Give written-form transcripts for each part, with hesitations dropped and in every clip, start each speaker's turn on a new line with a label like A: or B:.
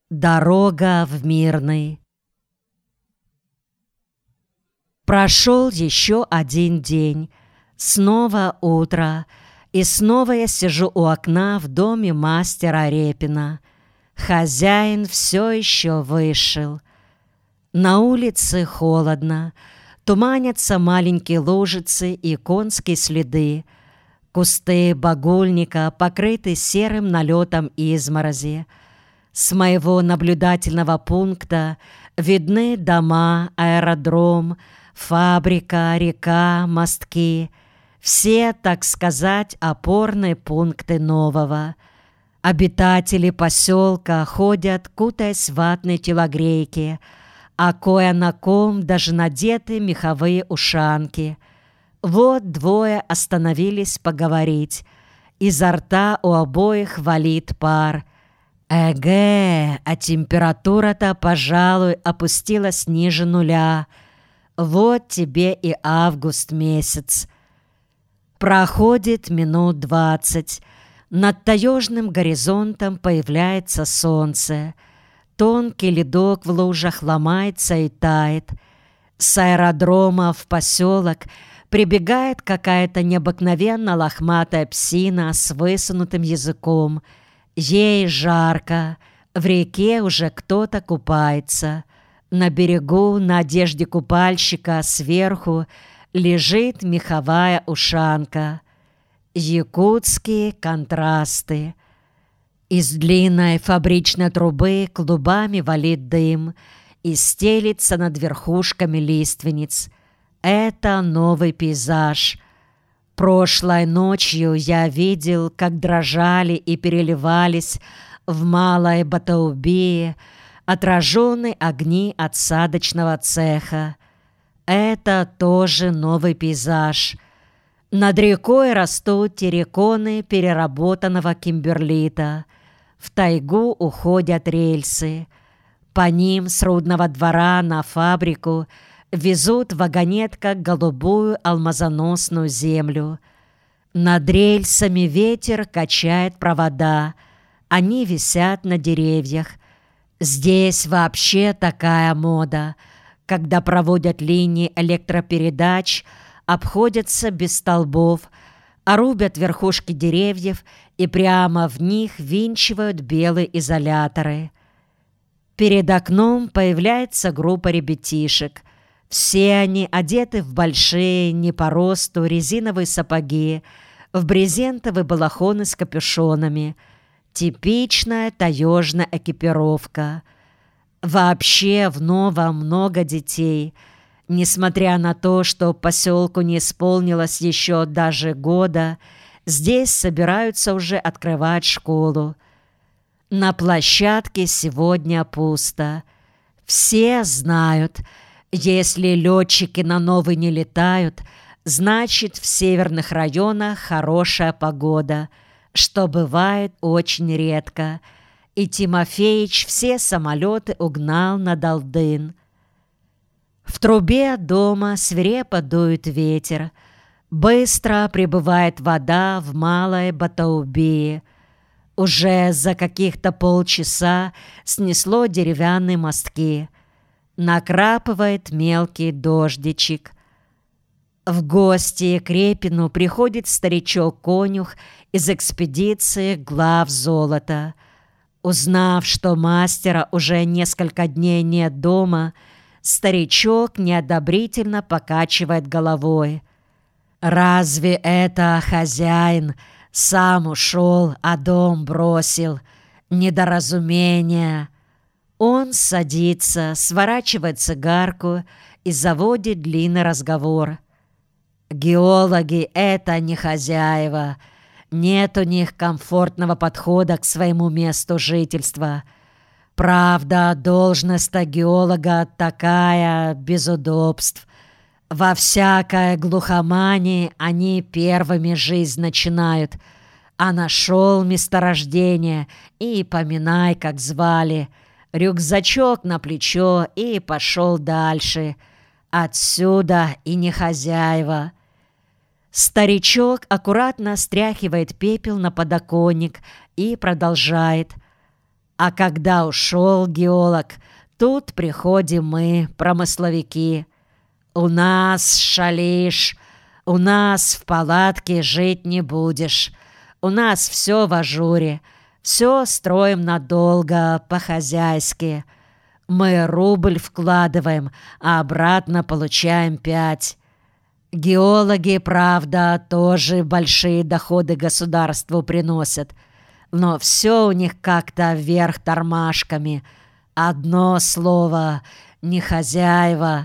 A: Дорога в Мирный. Прошел еще один день. Снова утро. И снова я сижу у окна в доме мастера Репина. Хозяин все еще вышел. На улице холодно. Туманятся маленькие лужицы и конские следы. Кусты багульника покрыты серым налетом изморози. С моего наблюдательного пункта видны дома, аэродром, фабрика, река, мостки. Все, так сказать, опорные пункты нового. Обитатели поселка ходят, кутаясь в ватные телогрейки, а кое на ком даже надеты меховые ушанки. Вот двое остановились поговорить. Изо рта у обоих валит пар. Эге, а температура-то, пожалуй, опустилась ниже нуля. Вот тебе и август месяц. Проходит минут 20. Над таежным горизонтом появляется солнце. Тонкий ледок в лужах ломается и тает. С аэродрома в поселок прибегает какая-то необыкновенно лохматая псина с высунутым языком. Ей жарко, в реке уже кто-то купается. На берегу, на одежде купальщика, сверху лежит меховая ушанка. Якутские контрасты. Из длинной фабричной трубы клубами валит дым и стелится над верхушками лиственниц. Это новый пейзаж. Прошлой ночью я видел, как дрожали и переливались в Малой Батаубии отраженные огни отсадочного цеха. Это тоже новый пейзаж. Над рекой растут терриконы переработанного кимберлита. В тайгу уходят рельсы. По ним с рудного двора на фабрику везут в вагонетках голубую алмазоносную землю. Над рельсами ветер качает провода. Они висят на деревьях. Здесь вообще такая мода, когда проводят линии электропередач, обходятся без столбов, а рубят верхушки деревьев и прямо в них винчивают белые изоляторы. Перед окном появляется группа ребятишек. Все они одеты в большие, не по росту, резиновые сапоги, в брезентовые балахоны с капюшонами. Типичная таежная экипировка. Вообще в Новом много детей. Несмотря на то, что поселку не исполнилось еще даже года, здесь собираются уже открывать школу. На площадке сегодня пусто. Все знают, если летчики на Новый не летают, значит, в северных районах хорошая погода, что бывает очень редко. И Тимофеич все самолеты угнал на Далдын. В трубе дома свирепо дует ветер. Быстро прибывает вода в Малой Батаубии. Уже за каких-то полчаса снесло деревянные мостки. Накрапывает мелкий дождичек. В гости к Репину приходит старичок-конюх из экспедиции глав золота. Узнав, что мастера уже несколько дней нет дома, старичок неодобрительно покачивает головой. «Разве это хозяин сам ушел, а дом бросил? Недоразумение!» Он садится, сворачивает цигарку и заводит длинный разговор. «Геологи — это не хозяева. Нет у них комфортного подхода к своему месту жительства. Правда, должность-то геолога такая, без удобств. Во всякой глухомании они первыми жизнь начинают. А нашел месторождение и поминай, как звали. Рюкзачок на плечо и пошел дальше. Отсюда и не хозяева». Старичок аккуратно стряхивает пепел на подоконник и продолжает. А когда ушел геолог, тут приходим мы, промысловики. У нас шалишь, у нас в палатке жить не будешь. У нас все в ажуре, все строим надолго, по-хозяйски. Мы рубль вкладываем, а обратно получаем 5. Геологи, правда, тоже большие доходы государству приносят, но все у них как-то вверх тормашками. Одно слово — не хозяева.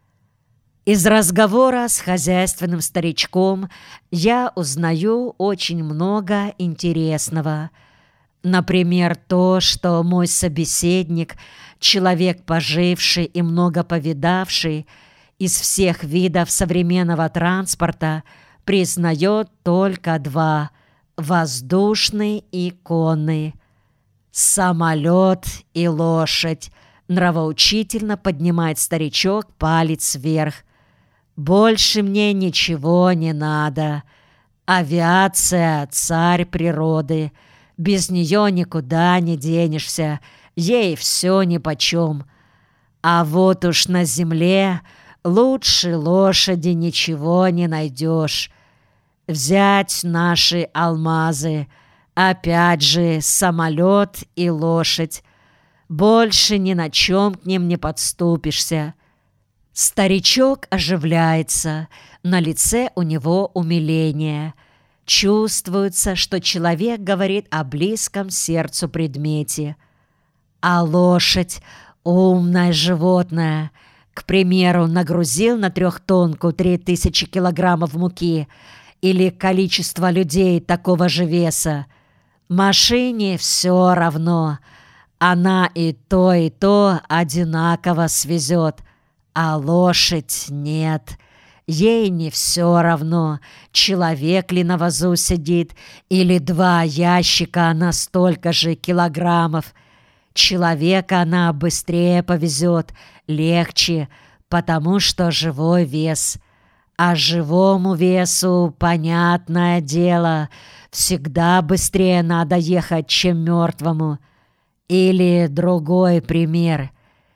A: Из разговора с хозяйственным старичком я узнаю очень много интересного. Например, то, что мой собеседник, человек поживший и много повидавший, из всех видов современного транспорта признает только 2 – воздушный и конный. «Самолет и лошадь», – нравоучительно поднимает старичок палец вверх. «Больше мне ничего не надо. Авиация – царь природы. Без нее никуда не денешься, ей все нипочем. А вот уж на земле лучше лошади ничего не найдешь. Взять наши алмазы, опять же самолет и лошадь. Больше ни на чем к ним не подступишься». Старичок оживляется, на лице у него умиление. Чувствуется, что человек говорит о близком сердцу предмете. А лошадь — умное животное. К примеру, нагрузил на 3-тонку 3000 килограммов муки или количество людей такого же веса. Машине все равно. Она и то одинаково свезет. А лошадь нет. Ей не все равно, человек ли на вазу сидит или 2 ящика на столько же килограммов. Человека она быстрее повезет, легче, потому что живой вес. А живому весу, понятное дело, всегда быстрее надо ехать, чем мертвому. Или другой пример.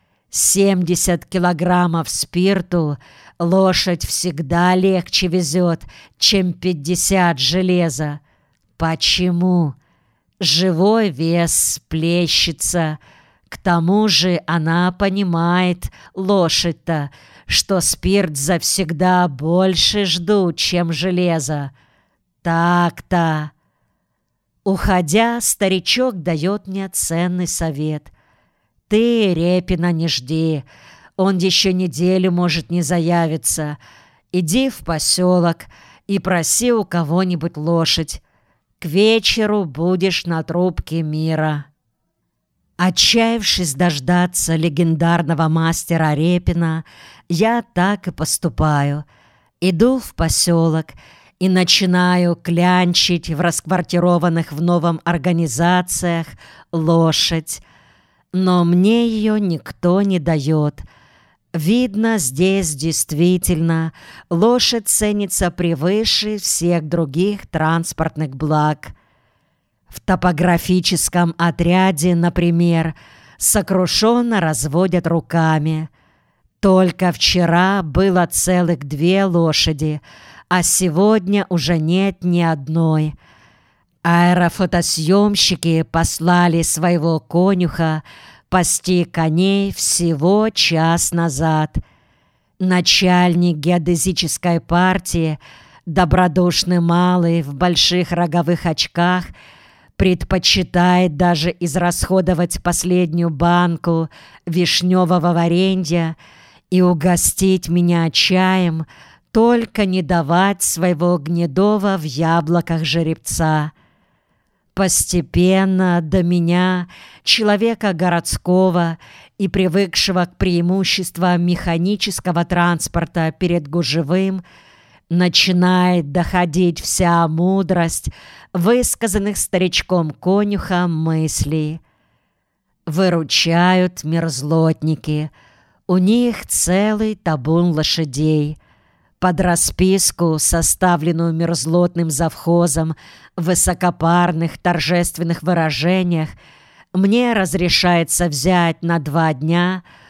A: 70 килограммов спирту лошадь всегда легче везет, чем 50 железа. Почему? Живой вес плещется. К тому же она понимает, лошадь-то, что спирт завсегда больше ждут, чем железо. Так-то. Уходя, старичок дает мне ценный совет. «Ты Репина не жди, он еще неделю может не заявиться. Иди в поселок и проси у кого-нибудь лошадь. К вечеру будешь на трубке мира». Отчаявшись дождаться легендарного мастера Репина, я так и поступаю. Иду в поселок и начинаю клянчить в расквартированных в новом организациях лошадь. Но мне ее никто не дает. Видно, здесь действительно лошадь ценится превыше всех других транспортных благ. В топографическом отряде, например, сокрушенно разводят руками. Только вчера было целых 2 лошади, а сегодня уже нет ни одной. Аэрофотосъемщики послали своего конюха пасти коней всего час назад. Начальник геодезической партии, добродушный малый в больших роговых очках, предпочитает даже израсходовать последнюю банку вишневого варенья и угостить меня чаем, только не давать своего гнедого в яблоках жеребца. Постепенно до меня, человека городского и привыкшего к преимуществам механического транспорта перед гужевым, начинает доходить вся мудрость высказанных старичком-конюхом мыслей. Выручают мерзлотники. У них целый табун лошадей. Под расписку, составленную мерзлотным завхозом в высокопарных торжественных выражениях, мне разрешается взять на 2 дня